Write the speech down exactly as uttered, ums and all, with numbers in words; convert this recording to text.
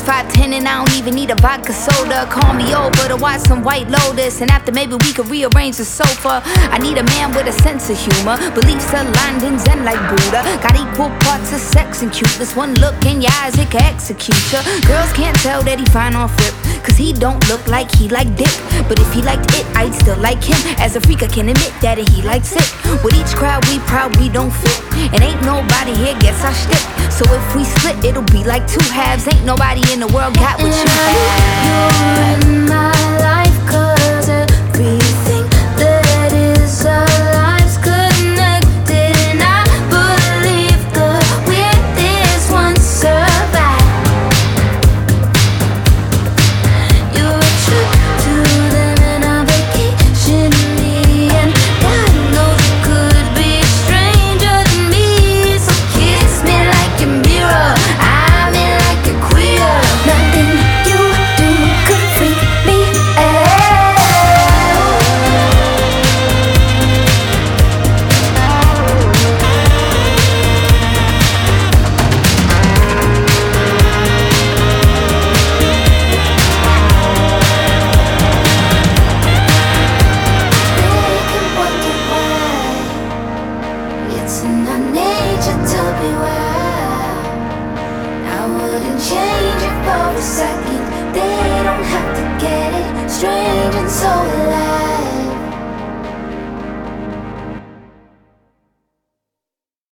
five ten and I don't even need a vodka soda. Call me over to watch some White Lotus, and after maybe we could rearrange the sofa. I need a man with a sense of humor, beliefs aligned and zen like Buddha. Got equal parts of sex and cuteness. One look in your eyes, it can execute ya. Girls can't tell that he fine off rip, cause he don't look like he like dick. But if he liked it, I'd still like him. As a freak, I can admit that he likes it. With each crowd, we proud we don't fit, and ain't nobody here gets our shtick. So if we split, it'll be like two halves. Ain't nobody in the world got what you have. You're in my life, cause everything that is our lives connected, and I believe the weirdest ones survive. You're a trip to them and a vacation in me, and God knows you could be a stranger than me. So kiss me like a mirror, I'm in like a queer. Nothing you do could freak me out. They can wonder why. It's in our nature to be wild. I wouldn't change it for a second. They don't have to get it. Strange and so